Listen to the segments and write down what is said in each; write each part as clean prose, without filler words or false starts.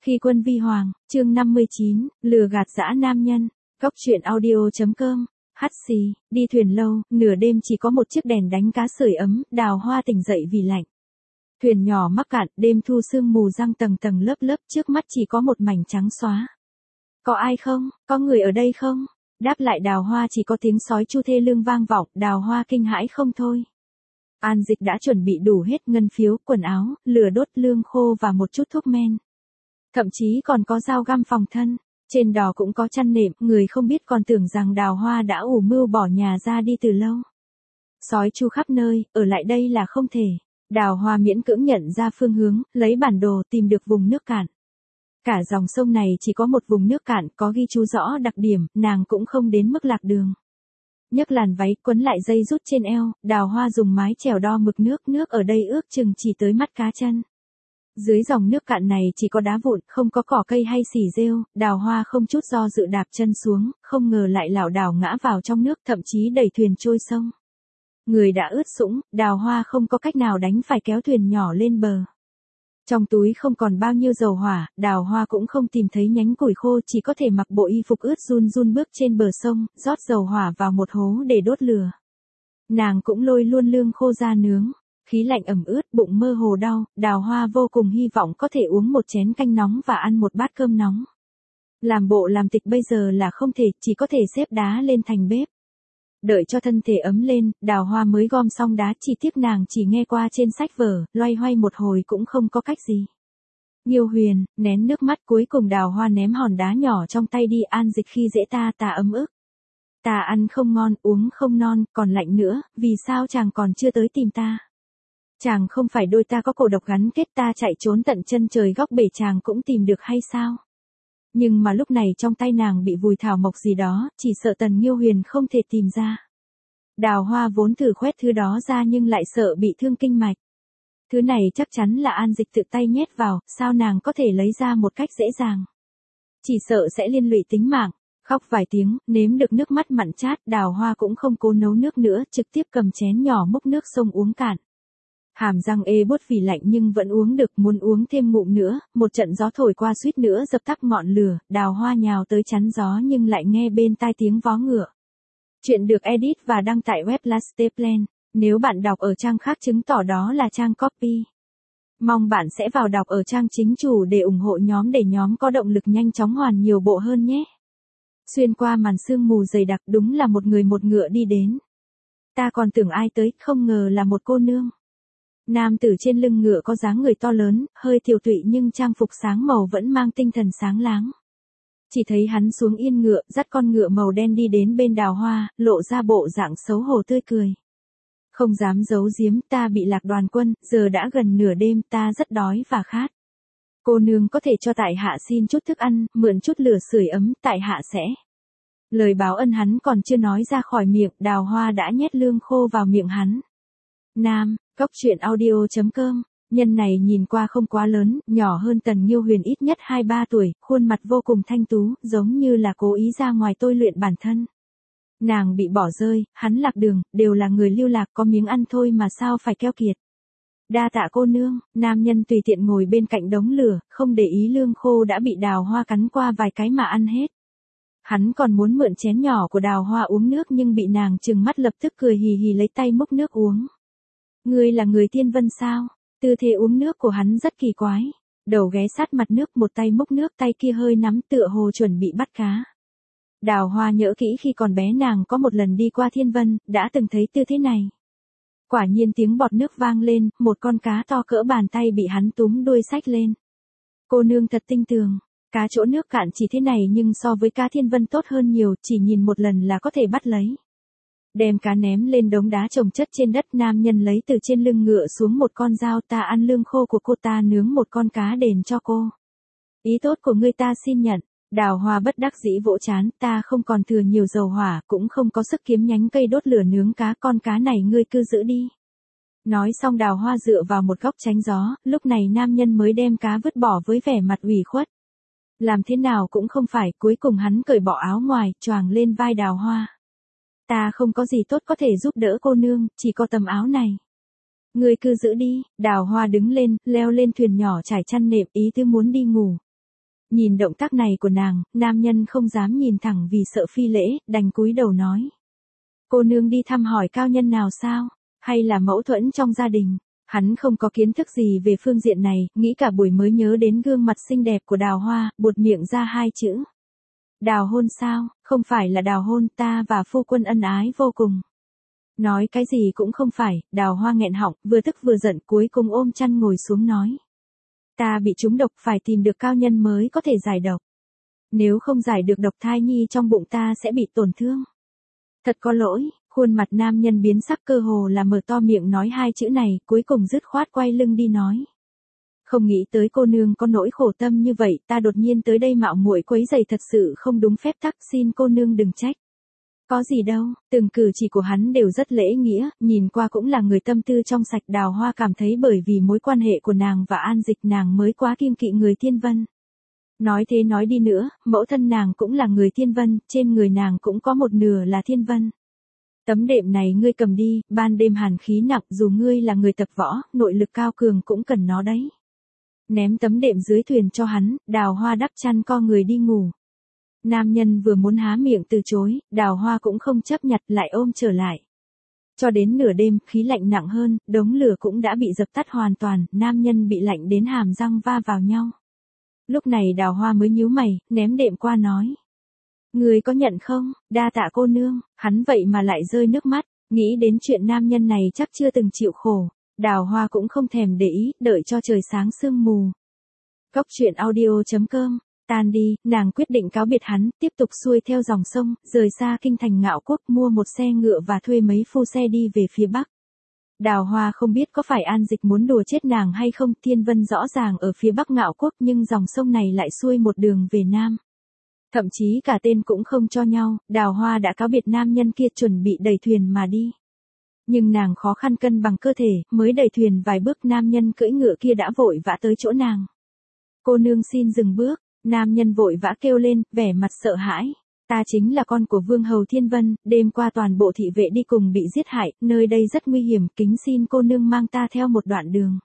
Khi quân vi hoàng, chương 59, lừa gạt dã nam nhân, góc truyện audio.com, hắt xì, đi thuyền lâu, nửa đêm chỉ có một chiếc đèn đánh cá sưởi ấm, Đào Hoa tỉnh dậy vì lạnh. Thuyền nhỏ mắc cạn, đêm thu sương mù răng tầng tầng lớp lớp, trước mắt chỉ có một mảnh trắng xóa. Có ai không, có người ở đây không? Đáp lại Đào Hoa chỉ có tiếng sói chu thê lương vang vọng, Đào Hoa kinh hãi không thôi. An Dịch đã chuẩn bị đủ hết ngân phiếu, quần áo, lửa đốt, lương khô và một chút thuốc men. Thậm chí còn có dao găm phòng thân, trên đò cũng có chăn nệm, người không biết còn tưởng rằng Đào Hoa đã ủ mưu bỏ nhà ra đi từ lâu. Sói chu khắp nơi, ở lại đây là không thể. Đào Hoa miễn cưỡng nhận ra phương hướng, lấy bản đồ tìm được vùng nước cạn. Cả dòng sông này chỉ có một vùng nước cạn có ghi chú rõ đặc điểm, nàng cũng không đến mức lạc đường. Nhấc làn váy quấn lại dây rút trên eo, Đào Hoa dùng mái chèo đo mực nước ở đây ước chừng chỉ tới mắt cá chân. Dưới dòng nước cạn này chỉ có đá vụn, không có cỏ cây hay xì rêu, Đào Hoa không chút do dự đạp chân xuống, không ngờ lại lảo đảo ngã vào trong nước, thậm chí đẩy thuyền trôi sông. Người đã ướt sũng, Đào Hoa không có cách nào đành phải kéo thuyền nhỏ lên bờ. Trong túi không còn bao nhiêu dầu hỏa, Đào Hoa cũng không tìm thấy nhánh củi khô, chỉ có thể mặc bộ y phục ướt run run bước trên bờ sông, rót dầu hỏa vào một hố để đốt lửa. Nàng cũng lôi luôn lương khô ra nướng. Khí lạnh ẩm ướt, bụng mơ hồ đau, Đào Hoa vô cùng hy vọng có thể uống một chén canh nóng và ăn một bát cơm nóng. Làm bộ làm tịch bây giờ là không thể, chỉ có thể xếp đá lên thành bếp. Đợi cho thân thể ấm lên, Đào Hoa mới gom xong đá, chi tiết nàng chỉ nghe qua trên sách vở, loay hoay một hồi cũng không có cách gì. Nghiêu Huyền, nén nước mắt, cuối cùng Đào Hoa ném hòn đá nhỏ trong tay đi. An Dịch khi dễ ta ấm ức. Ta ăn không ngon, uống không non, còn lạnh nữa, vì sao chàng còn chưa tới tìm ta? Chàng không phải đôi ta có cổ độc gắn kết, ta chạy trốn tận chân trời góc bể chàng cũng tìm được hay sao? Nhưng mà lúc này trong tay nàng bị vùi thảo mộc gì đó, chỉ sợ Tần Nghiêu Huyền không thể tìm ra. Đào Hoa vốn thử khoét thứ đó ra nhưng lại sợ bị thương kinh mạch. Thứ này chắc chắn là An Dịch tự tay nhét vào, sao nàng có thể lấy ra một cách dễ dàng? Chỉ sợ sẽ liên lụy tính mạng. Khóc vài tiếng, nếm được nước mắt mặn chát, Đào Hoa cũng không cố nấu nước nữa, trực tiếp cầm chén nhỏ múc nước sông uống cạn. Hàm răng ê buốt vì lạnh nhưng vẫn uống được, muốn uống thêm ngụm nữa, một trận gió thổi qua suýt nữa dập tắt ngọn lửa, Đào Hoa nhào tới chắn gió nhưng lại nghe bên tai tiếng vó ngựa. Chuyện được edit và đăng tại web Lasteplan, nếu bạn đọc ở trang khác chứng tỏ đó là trang copy. Mong bạn sẽ vào đọc ở trang chính chủ để ủng hộ nhóm để nhóm có động lực nhanh chóng hoàn nhiều bộ hơn nhé. Xuyên qua màn sương mù dày đặc, đúng là một người một ngựa đi đến. Ta còn tưởng ai tới, không ngờ là một cô nương. Nam tử trên lưng ngựa có dáng người to lớn, hơi tiều tụy nhưng trang phục sáng màu vẫn mang tinh thần sáng láng. Chỉ thấy hắn xuống yên ngựa, dắt con ngựa màu đen đi đến bên Đào Hoa, lộ ra bộ dạng xấu hổ tươi cười. Không dám giấu giếm, ta bị lạc đoàn quân, giờ đã gần nửa đêm, ta rất đói và khát. Cô nương có thể cho tại hạ xin chút thức ăn, mượn chút lửa sưởi ấm, tại hạ sẽ. Lời báo ân hắn còn chưa nói ra khỏi miệng, Đào Hoa đã nhét lương khô vào miệng hắn. Nam, góc truyện audio.com, nhân này nhìn qua không quá lớn, nhỏ hơn Tần Nghiêu Huyền ít nhất 2-3 tuổi, khuôn mặt vô cùng thanh tú, giống như là cố ý ra ngoài tôi luyện bản thân. Nàng bị bỏ rơi, hắn lạc đường, đều là người lưu lạc, có miếng ăn thôi mà sao phải keo kiệt. Đa tạ cô nương, nam nhân tùy tiện ngồi bên cạnh đống lửa, không để ý lương khô đã bị Đào Hoa cắn qua vài cái mà ăn hết. Hắn còn muốn mượn chén nhỏ của Đào Hoa uống nước nhưng bị nàng trừng mắt, lập tức cười hì hì lấy tay múc nước uống. Ngươi là người tiên vân sao? Tư thế uống nước của hắn rất kỳ quái. Đầu ghé sát mặt nước, một tay múc nước, tay kia hơi nắm tựa hồ chuẩn bị bắt cá. Đào Hoa nhớ kỹ khi còn bé nàng có một lần đi qua Thiên Vân, đã từng thấy tư thế này. Quả nhiên tiếng bọt nước vang lên, một con cá to cỡ bàn tay bị hắn túm đuôi xách lên. Cô nương thật tinh tường, cá chỗ nước cạn chỉ thế này nhưng so với cá Thiên Vân tốt hơn nhiều, chỉ nhìn một lần là có thể bắt lấy. Đem cá ném lên đống đá chồng chất trên đất, nam nhân lấy từ trên lưng ngựa xuống một con dao, ta ăn lương khô của cô, ta nướng một con cá đền cho cô. Ý tốt của ngươi ta xin nhận. Đào Hoa bất đắc dĩ vỗ chán, ta không còn thừa nhiều dầu hỏa, cũng không có sức kiếm nhánh cây đốt lửa nướng cá, con cá này ngươi cứ giữ đi. Nói xong Đào Hoa dựa vào một góc tránh gió, lúc này nam nhân mới đem cá vứt bỏ với vẻ mặt ủy khuất. Làm thế nào cũng không phải, cuối cùng hắn cởi bỏ áo ngoài, choàng lên vai Đào Hoa. Ta không có gì tốt có thể giúp đỡ cô nương, chỉ có tấm áo này. Ngươi cứ giữ đi. Đào Hoa đứng lên, leo lên thuyền nhỏ trải chăn nệm, ý tứ muốn đi ngủ. Nhìn động tác này của nàng, nam nhân không dám nhìn thẳng vì sợ phi lễ, đành cúi đầu nói. Cô nương đi thăm hỏi cao nhân nào sao? Hay là mẫu thuẫn trong gia đình? Hắn không có kiến thức gì về phương diện này, nghĩ cả buổi mới nhớ đến gương mặt xinh đẹp của Đào Hoa, buột miệng ra hai chữ. Đào hôn sao? Không phải là đào hôn, ta và phu quân ân ái vô cùng. Nói cái gì cũng không phải, Đào Hoa nghẹn họng, vừa tức vừa giận, cuối cùng ôm chăn ngồi xuống nói. Ta bị trúng độc, phải tìm được cao nhân mới có thể giải độc. Nếu không giải được độc, thai nhi trong bụng ta sẽ bị tổn thương. Thật có lỗi. Khuôn mặt nam nhân biến sắc, cơ hồ là mở to miệng nói hai chữ này, cuối cùng dứt khoát quay lưng đi nói. Không nghĩ tới cô nương có nỗi khổ tâm như vậy, ta đột nhiên tới đây mạo muội quấy rầy thật sự không đúng phép tắc, xin cô nương đừng trách. Có gì đâu, từng cử chỉ của hắn đều rất lễ nghĩa, nhìn qua cũng là người tâm tư trong sạch. Đào Hoa cảm thấy bởi vì mối quan hệ của nàng và An Dịch nàng mới quá kiêng kỵ người Thiên Vân. Nói thế nói đi nữa, mẫu thân nàng cũng là người Thiên Vân, trên người nàng cũng có một nửa là Thiên Vân. Tấm đệm này ngươi cầm đi, ban đêm hàn khí nặng, dù ngươi là người tập võ, nội lực cao cường cũng cần nó đấy. Ném tấm đệm dưới thuyền cho hắn, Đào Hoa đắp chăn co người đi ngủ. Nam nhân vừa muốn há miệng từ chối, Đào Hoa cũng không chấp nhặt, lại ôm trở lại. Cho đến nửa đêm, khí lạnh nặng hơn, đống lửa cũng đã bị dập tắt hoàn toàn, nam nhân bị lạnh đến hàm răng va vào nhau. Lúc này Đào Hoa mới nhíu mày, ném đệm qua nói. Người có nhận không? Đa tạ cô nương. Hắn vậy mà lại rơi nước mắt, nghĩ đến chuyện nam nhân này chắc chưa từng chịu khổ. Đào Hoa cũng không thèm để ý, đợi cho trời sáng sương mù. Cốc truyện audio.com. Tan đi, nàng quyết định cáo biệt hắn, tiếp tục xuôi theo dòng sông, rời xa kinh thành Ngạo Quốc, mua một xe ngựa và thuê mấy phu xe đi về phía Bắc. Đào Hoa không biết có phải An Dịch muốn đùa chết nàng hay không, Thiên Vân rõ ràng ở phía Bắc Ngạo Quốc nhưng dòng sông này lại xuôi một đường về Nam. Thậm chí cả tên cũng không cho nhau, Đào Hoa đã cáo biệt nam nhân kia chuẩn bị đẩy thuyền mà đi. Nhưng nàng khó khăn cân bằng cơ thể, mới đẩy thuyền vài bước nam nhân cưỡi ngựa kia đã vội vã tới chỗ nàng. Cô nương xin dừng bước, nam nhân vội vã kêu lên, vẻ mặt sợ hãi. Ta chính là con của Vương Hầu Thiên Vân, đêm qua toàn bộ thị vệ đi cùng bị giết hại, nơi đây rất nguy hiểm, kính xin cô nương mang ta theo một đoạn đường.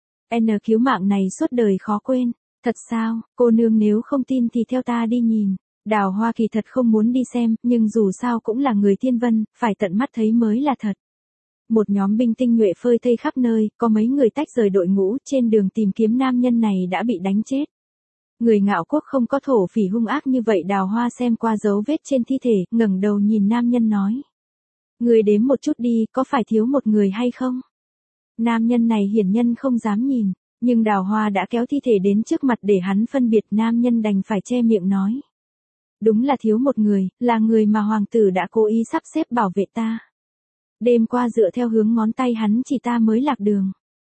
Cứu mạng này suốt đời khó quên. Thật sao, cô nương nếu không tin thì theo ta đi nhìn. Đào Hoa kỳ thật không muốn đi xem, nhưng dù sao cũng là người Thiên Vân, phải tận mắt thấy mới là thật. Một nhóm binh tinh nhuệ phơi thây khắp nơi, có mấy người tách rời đội ngũ, trên đường tìm kiếm nam nhân này đã bị đánh chết. Người Ngạo Quốc không có thổ phỉ hung ác như vậy. Đào Hoa xem qua dấu vết trên thi thể, ngẩng đầu nhìn nam nhân nói. Người đếm một chút đi, có phải thiếu một người hay không? Nam nhân này hiển nhân không dám nhìn. Nhưng Đào Hoa đã kéo thi thể đến trước mặt để hắn phân biệt, nam nhân đành phải che miệng nói. Đúng là thiếu một người, là người mà hoàng tử đã cố ý sắp xếp bảo vệ ta. Đêm qua dựa theo hướng ngón tay hắn chỉ ta mới lạc đường.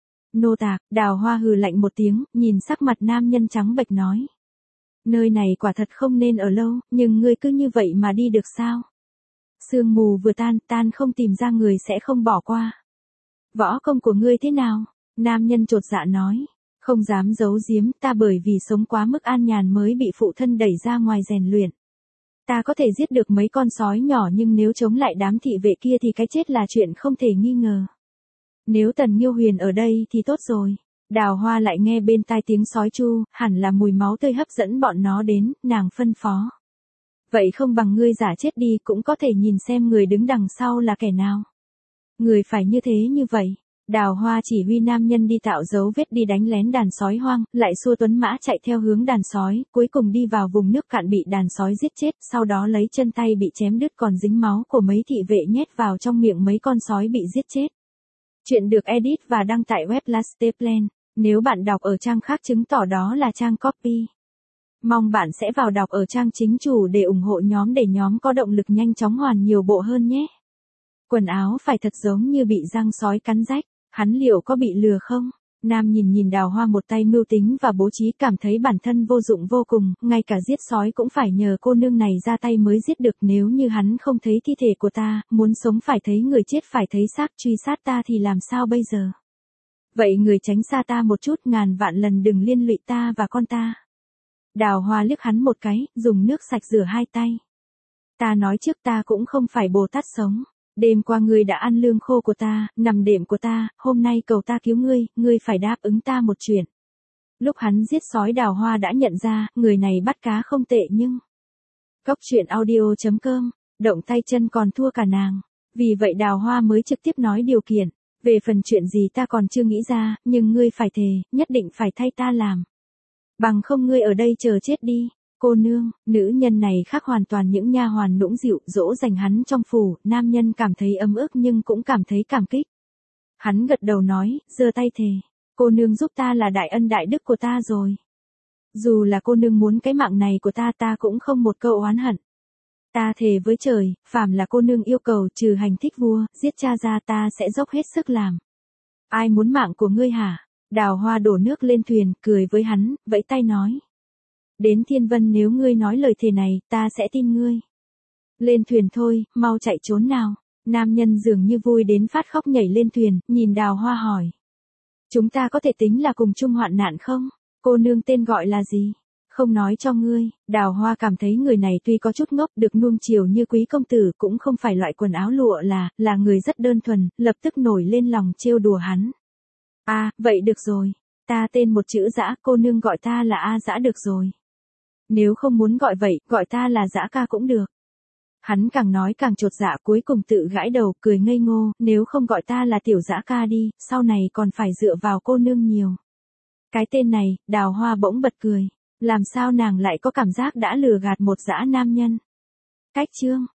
Nô tạc, Đào Hoa hừ lạnh một tiếng, nhìn sắc mặt nam nhân trắng bệch nói. Nơi này quả thật không nên ở lâu, nhưng ngươi cứ như vậy mà đi được sao? Sương mù vừa tan không tìm ra người sẽ không bỏ qua. Võ công của ngươi thế nào? Nam nhân chột dạ nói, không dám giấu giếm, ta bởi vì sống quá mức an nhàn mới bị phụ thân đẩy ra ngoài rèn luyện. Ta có thể giết được mấy con sói nhỏ nhưng nếu chống lại đám thị vệ kia thì cái chết là chuyện không thể nghi ngờ. Nếu Tần Nghiêu Huyền ở đây thì tốt rồi. Đào Hoa lại nghe bên tai tiếng sói chu, hẳn là mùi máu tươi hấp dẫn bọn nó đến, nàng phân phó. Vậy không bằng ngươi giả chết đi, cũng có thể nhìn xem người đứng đằng sau là kẻ nào. Người phải như thế như vậy. Đào Hoa chỉ huy nam nhân đi tạo dấu vết đi đánh lén đàn sói hoang, lại xua tuấn mã chạy theo hướng đàn sói, cuối cùng đi vào vùng nước cạn bị đàn sói giết chết, sau đó lấy chân tay bị chém đứt còn dính máu của mấy thị vệ nhét vào trong miệng mấy con sói bị giết chết. Chuyện được edit và đăng tại web Lasteplan, nếu bạn đọc ở trang khác chứng tỏ đó là trang copy. Mong bạn sẽ vào đọc ở trang chính chủ để ủng hộ nhóm để nhóm có động lực nhanh chóng hoàn nhiều bộ hơn nhé. Quần áo phải thật giống như bị răng sói cắn rách. Hắn liệu có bị lừa không? Nam nhìn Đào Hoa một tay mưu tính và bố trí, cảm thấy bản thân vô dụng vô cùng, ngay cả giết sói cũng phải nhờ cô nương này ra tay mới giết được. Nếu như hắn không thấy thi thể của ta, muốn sống phải thấy người chết phải thấy xác, truy sát ta thì làm sao bây giờ? Vậy người tránh xa ta một chút, ngàn vạn lần đừng liên lụy ta và con ta. Đào Hoa liếc hắn một cái, dùng nước sạch rửa hai tay. Ta nói trước ta cũng không phải Bồ Tát sống. Đêm qua ngươi đã ăn lương khô của ta, nằm đệm của ta, hôm nay cầu ta cứu ngươi, ngươi phải đáp ứng ta một chuyện. Lúc hắn giết sói Đào Hoa đã nhận ra, người này bắt cá không tệ nhưng... Cốc truyện audio.com, động tay chân còn thua cả nàng. Vì vậy Đào Hoa mới trực tiếp nói điều kiện. Về phần chuyện gì ta còn chưa nghĩ ra, nhưng ngươi phải thề, nhất định phải thay ta làm. Bằng không ngươi ở đây chờ chết đi. Cô nương, nữ nhân này khác hoàn toàn những nha hoàn nũng dịu dỗ dành hắn trong phủ, nam nhân cảm thấy ấm ức nhưng cũng cảm thấy cảm kích. Hắn gật đầu nói, giơ tay thề. Cô nương giúp ta là đại ân đại đức của ta rồi. Dù là cô nương muốn cái mạng này của ta cũng không một câu oán hận. Ta thề với trời, phàm là cô nương yêu cầu trừ hành thích vua, giết cha ra ta sẽ dốc hết sức làm. Ai muốn mạng của ngươi hả? Đào Hoa đổ nước lên thuyền, cười với hắn, vẫy tay nói. Đến Thiên Vân nếu ngươi nói lời thề này, ta sẽ tin ngươi. Lên thuyền thôi, mau chạy trốn nào. Nam nhân dường như vui đến phát khóc nhảy lên thuyền, nhìn Đào Hoa hỏi. Chúng ta có thể tính là cùng chung hoạn nạn không? Cô nương tên gọi là gì? Không nói cho ngươi. Đào Hoa cảm thấy người này tuy có chút ngốc, được nuông chiều như quý công tử cũng không phải loại quần áo lụa là người rất đơn thuần, lập tức nổi lên lòng trêu đùa hắn. À, vậy được rồi. Ta tên một chữ Dã, cô nương gọi ta là A Dã được rồi. Nếu không muốn gọi vậy, gọi ta là Dã ca cũng được. Hắn càng nói càng chột dạ, cuối cùng tự gãi đầu, cười ngây ngô, nếu không gọi ta là tiểu Dã ca đi, sau này còn phải dựa vào cô nương nhiều. Cái tên này, Đào Hoa bỗng bật cười. Làm sao nàng lại có cảm giác đã lừa gạt một dã nam nhân? Cách chương